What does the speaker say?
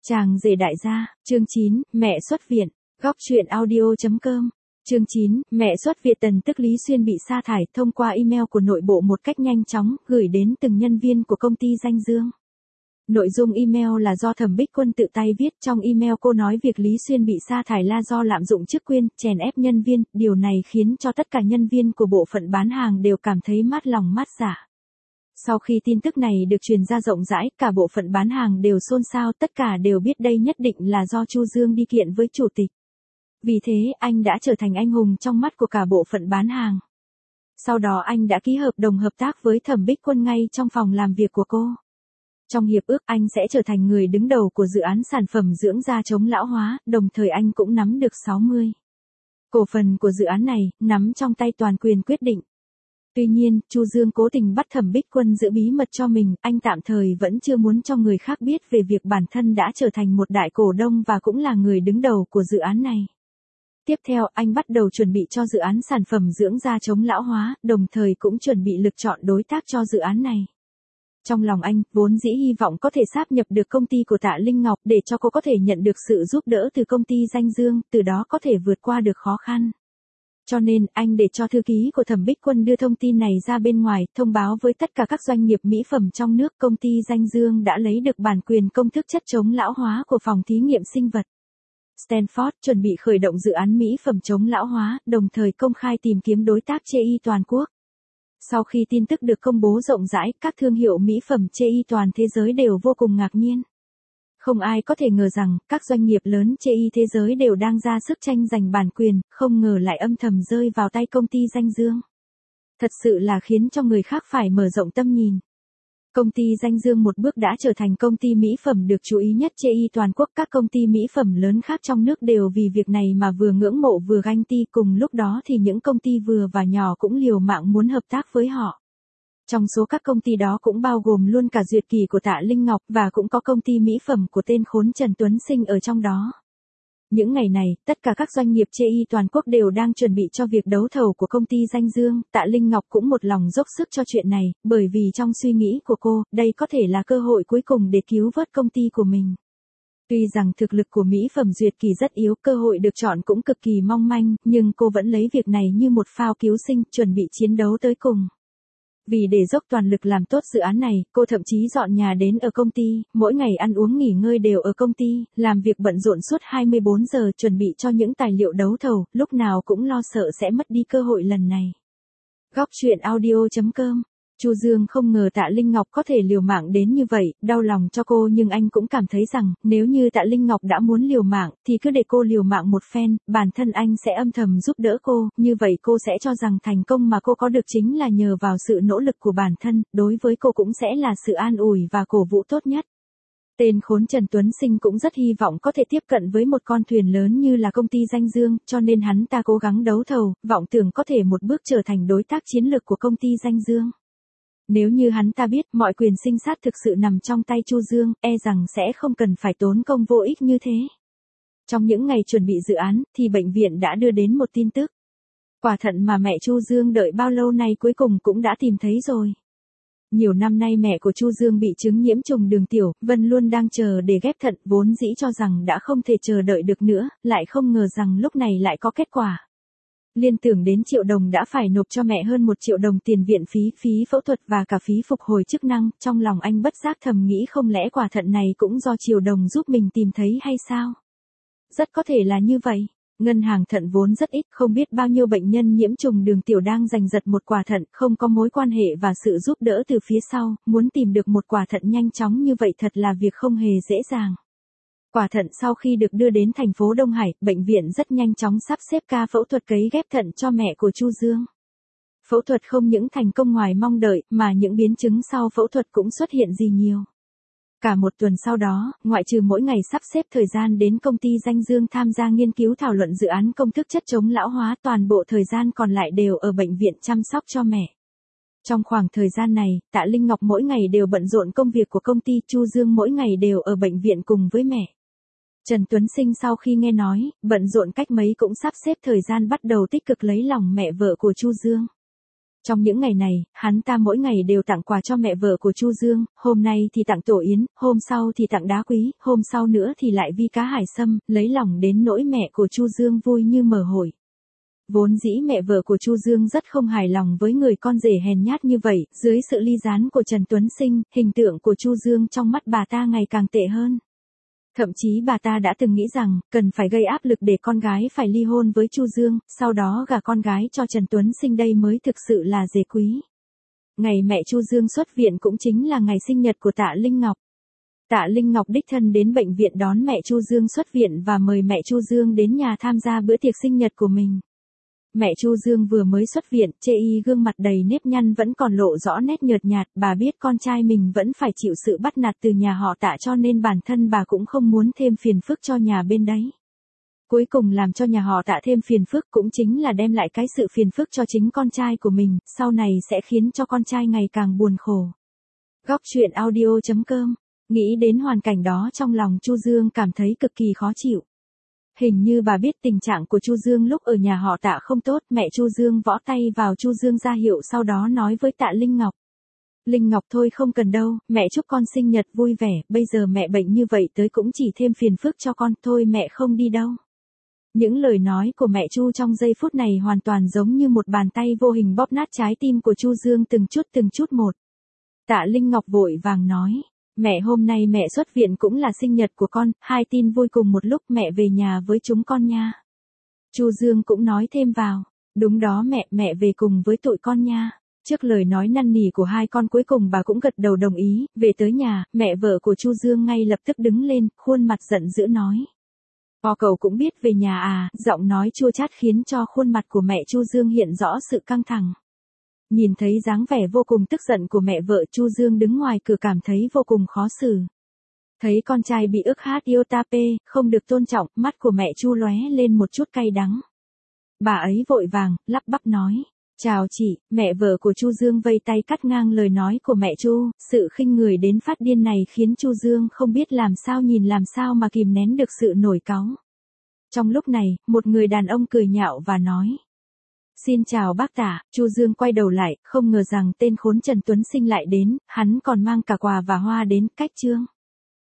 Chàng rể đại gia, chương 9, mẹ xuất viện, góc truyện audio.com. Chương 9, mẹ xuất viện. Tần Tức Lý Xuyên bị sa thải thông qua email của nội bộ một cách nhanh chóng, gửi đến từng nhân viên của công ty Danh Dương. Nội dung email là do Thẩm Bích Quân tự tay viết. Trong email cô nói việc Lý Xuyên bị sa thải là do lạm dụng chức quyền, chèn ép nhân viên, điều này khiến cho tất cả nhân viên của bộ phận bán hàng đều cảm thấy mát lòng mát dạ. Sau khi tin tức này được truyền ra rộng rãi, cả bộ phận bán hàng đều xôn xao, tất cả đều biết đây nhất định là do Chu Dương đi kiện với chủ tịch. Vì thế, anh đã trở thành anh hùng trong mắt của cả bộ phận bán hàng. Sau đó anh đã ký hợp đồng hợp tác với Thẩm Bích Quân ngay trong phòng làm việc của cô. Trong hiệp ước, anh sẽ trở thành người đứng đầu của dự án sản phẩm dưỡng da chống lão hóa, đồng thời anh cũng nắm được 60% cổ phần của dự án này, nắm trong tay toàn quyền quyết định. Tuy nhiên, Chu Dương cố tình bắt Thẩm Bích Quân giữ bí mật cho mình, anh tạm thời vẫn chưa muốn cho người khác biết về việc bản thân đã trở thành một đại cổ đông và cũng là người đứng đầu của dự án này. Tiếp theo, anh bắt đầu chuẩn bị cho dự án sản phẩm dưỡng da chống lão hóa, đồng thời cũng chuẩn bị lựa chọn đối tác cho dự án này. Trong lòng anh, vốn dĩ hy vọng có thể sáp nhập được công ty của Tạ Linh Ngọc để cho cô có thể nhận được sự giúp đỡ từ công ty Danh Dương, từ đó có thể vượt qua được khó khăn. Cho nên, anh để cho thư ký của Thẩm Bích Quân đưa thông tin này ra bên ngoài, thông báo với tất cả các doanh nghiệp mỹ phẩm trong nước công ty Danh Dương đã lấy được bản quyền công thức chất chống lão hóa của phòng thí nghiệm sinh vật Stanford, chuẩn bị khởi động dự án mỹ phẩm chống lão hóa, đồng thời công khai tìm kiếm đối tác chê y toàn quốc. Sau khi tin tức được công bố rộng rãi, các thương hiệu mỹ phẩm chê y toàn thế giới đều vô cùng ngạc nhiên. Không ai có thể ngờ rằng, các doanh nghiệp lớn chê y thế giới đều đang ra sức tranh giành bản quyền, không ngờ lại âm thầm rơi vào tay công ty Danh Dương. Thật sự là khiến cho người khác phải mở rộng tâm nhìn. Công ty Danh Dương một bước đã trở thành công ty mỹ phẩm được chú ý nhất chê y toàn quốc. Các công ty mỹ phẩm lớn khác trong nước đều vì việc này mà vừa ngưỡng mộ vừa ganh tị. Cùng lúc đó thì những công ty vừa và nhỏ cũng liều mạng muốn hợp tác với họ. Trong số các công ty đó cũng bao gồm luôn cả Duyệt Kỳ của Tạ Linh Ngọc và cũng có công ty mỹ phẩm của tên khốn Trần Tuấn Sinh ở trong đó. Những ngày này, tất cả các doanh nghiệp chê y toàn quốc đều đang chuẩn bị cho việc đấu thầu của công ty Danh Dương. Tạ Linh Ngọc cũng một lòng dốc sức cho chuyện này, bởi vì trong suy nghĩ của cô, đây có thể là cơ hội cuối cùng để cứu vớt công ty của mình. Tuy rằng thực lực của mỹ phẩm Duyệt Kỳ rất yếu, cơ hội được chọn cũng cực kỳ mong manh, nhưng cô vẫn lấy việc này như một phao cứu sinh, chuẩn bị chiến đấu tới cùng. Vì để dốc toàn lực làm tốt dự án này, cô thậm chí dọn nhà đến ở công ty, mỗi ngày ăn uống nghỉ ngơi đều ở công ty, làm việc bận rộn suốt 24 giờ chuẩn bị cho những tài liệu đấu thầu, lúc nào cũng lo sợ sẽ mất đi cơ hội lần này. Góc truyện audio.com. Chu Dương không ngờ Tạ Linh Ngọc có thể liều mạng đến như vậy, đau lòng cho cô, nhưng anh cũng cảm thấy rằng, nếu như Tạ Linh Ngọc đã muốn liều mạng, thì cứ để cô liều mạng một phen, bản thân anh sẽ âm thầm giúp đỡ cô, như vậy cô sẽ cho rằng thành công mà cô có được chính là nhờ vào sự nỗ lực của bản thân, đối với cô cũng sẽ là sự an ủi và cổ vũ tốt nhất. Tên khốn Trần Tuấn Sinh cũng rất hy vọng có thể tiếp cận với một con thuyền lớn như là công ty Danh Dương, cho nên hắn ta cố gắng đấu thầu, vọng tưởng có thể một bước trở thành đối tác chiến lược của công ty Danh Dương. Nếu như hắn ta biết mọi quyền sinh sát thực sự nằm trong tay Chu Dương, e rằng sẽ không cần phải tốn công vô ích như thế. Trong những ngày chuẩn bị dự án, thì bệnh viện đã đưa đến một tin tức. Quả thận mà mẹ Chu Dương đợi bao lâu nay cuối cùng cũng đã tìm thấy rồi. Nhiều năm nay mẹ của Chu Dương bị chứng nhiễm trùng đường tiểu, Vân luôn đang chờ để ghép thận, vốn dĩ cho rằng đã không thể chờ đợi được nữa, lại không ngờ rằng lúc này lại có kết quả. Liên tưởng đến Triệu Đồng đã phải nộp cho mẹ hơn 1 triệu đồng tiền viện phí, phí phẫu thuật và cả phí phục hồi chức năng, trong lòng anh bất giác thầm nghĩ không lẽ quả thận này cũng do Triệu Đồng giúp mình tìm thấy hay sao? Rất có thể là như vậy. Ngân hàng thận vốn rất ít, không biết bao nhiêu bệnh nhân nhiễm trùng đường tiểu đang giành giật một quả thận, không có mối quan hệ và sự giúp đỡ từ phía sau, muốn tìm được một quả thận nhanh chóng như vậy thật là việc không hề dễ dàng. Quả thận sau khi được đưa đến thành phố Đông Hải, bệnh viện rất nhanh chóng sắp xếp ca phẫu thuật cấy ghép thận cho mẹ của Chu Dương. Phẫu thuật không những thành công ngoài mong đợi, mà những biến chứng sau phẫu thuật cũng xuất hiện gì nhiều. Cả một tuần sau đó, ngoại trừ mỗi ngày sắp xếp thời gian đến công ty Danh Dương tham gia nghiên cứu thảo luận dự án công thức chất chống lão hóa, toàn bộ thời gian còn lại đều ở bệnh viện chăm sóc cho mẹ. Trong khoảng thời gian này, Tạ Linh Ngọc mỗi ngày đều bận rộn công việc của công ty, Chu Dương mỗi ngày đều ở bệnh viện cùng với mẹ. Trần Tuấn Sinh sau khi nghe nói, bận rộn cách mấy cũng sắp xếp thời gian bắt đầu tích cực lấy lòng mẹ vợ của Chu Dương. Trong những ngày này, hắn ta mỗi ngày đều tặng quà cho mẹ vợ của Chu Dương, hôm nay thì tặng tổ yến, hôm sau thì tặng đá quý, hôm sau nữa thì lại vi cá hải sâm, lấy lòng đến nỗi mẹ của Chu Dương vui như mở hội. Vốn dĩ mẹ vợ của Chu Dương rất không hài lòng với người con rể hèn nhát như vậy, dưới sự ly gián của Trần Tuấn Sinh, hình tượng của Chu Dương trong mắt bà ta ngày càng tệ hơn. Thậm chí bà ta đã từng nghĩ rằng, cần phải gây áp lực để con gái phải ly hôn với Chu Dương, sau đó gả con gái cho Trần Tuấn Sinh, đây mới thực sự là dề quý. Ngày mẹ Chu Dương xuất viện cũng chính là ngày sinh nhật của Tạ Linh Ngọc. Tạ Linh Ngọc đích thân đến bệnh viện đón mẹ Chu Dương xuất viện và mời mẹ Chu Dương đến nhà tham gia bữa tiệc sinh nhật của mình. Mẹ Chu Dương vừa mới xuất viện, chê y gương mặt đầy nếp nhăn vẫn còn lộ rõ nét nhợt nhạt, bà biết con trai mình vẫn phải chịu sự bắt nạt từ nhà họ Tạ cho nên bản thân bà cũng không muốn thêm phiền phức cho nhà bên đấy. Cuối cùng làm cho nhà họ Tạ thêm phiền phức cũng chính là đem lại cái sự phiền phức cho chính con trai của mình, sau này sẽ khiến cho con trai ngày càng buồn khổ. Góc truyện audio.com. Nghĩ đến hoàn cảnh đó trong lòng Chu Dương cảm thấy cực kỳ khó chịu. Hình như bà biết tình trạng của Chu Dương lúc ở nhà họ Tạ không tốt, mẹ Chu Dương võ tay vào Chu Dương ra hiệu, sau đó nói với Tạ Linh Ngọc. Linh Ngọc thôi không cần đâu, mẹ chúc con sinh nhật vui vẻ, bây giờ mẹ bệnh như vậy tới cũng chỉ thêm phiền phức cho con, thôi mẹ không đi đâu. Những lời nói của mẹ Chu trong giây phút này hoàn toàn giống như một bàn tay vô hình bóp nát trái tim của Chu Dương từng chút một. Tạ Linh Ngọc vội vàng nói. Mẹ, hôm nay mẹ xuất viện cũng là sinh nhật của con, hai tin vui cùng một lúc, mẹ về nhà với chúng con nha. Chu Dương cũng nói thêm vào. Đúng đó mẹ về cùng với tụi con nha. Trước lời nói năn nỉ của hai con cuối cùng bà cũng gật đầu đồng ý, về tới nhà, mẹ vợ của Chu Dương ngay lập tức đứng lên, khuôn mặt giận dữ nói. Cậu cũng biết về nhà à, giọng nói chua chát khiến cho khuôn mặt của mẹ Chu Dương hiện rõ sự căng thẳng. Nhìn thấy dáng vẻ vô cùng tức giận của mẹ vợ, Chu Dương đứng ngoài cửa cảm thấy vô cùng khó xử. Thấy con trai bị ức hát yêu tape, không được tôn trọng, mắt của mẹ Chu lóe lên một chút cay đắng. Bà ấy vội vàng, lắp bắp nói. Chào chị, mẹ vợ của Chu Dương vây tay cắt ngang lời nói của mẹ Chu, sự khinh người đến phát điên này khiến Chu Dương không biết làm sao mà kìm nén được sự nổi cáu. Trong lúc này, một người đàn ông cười nhạo và nói. Xin chào bác Tạ. Chu Dương quay đầu lại, không ngờ rằng tên khốn Trần Tuấn Sinh lại đến, hắn còn mang cả quà và hoa đến, cách chương.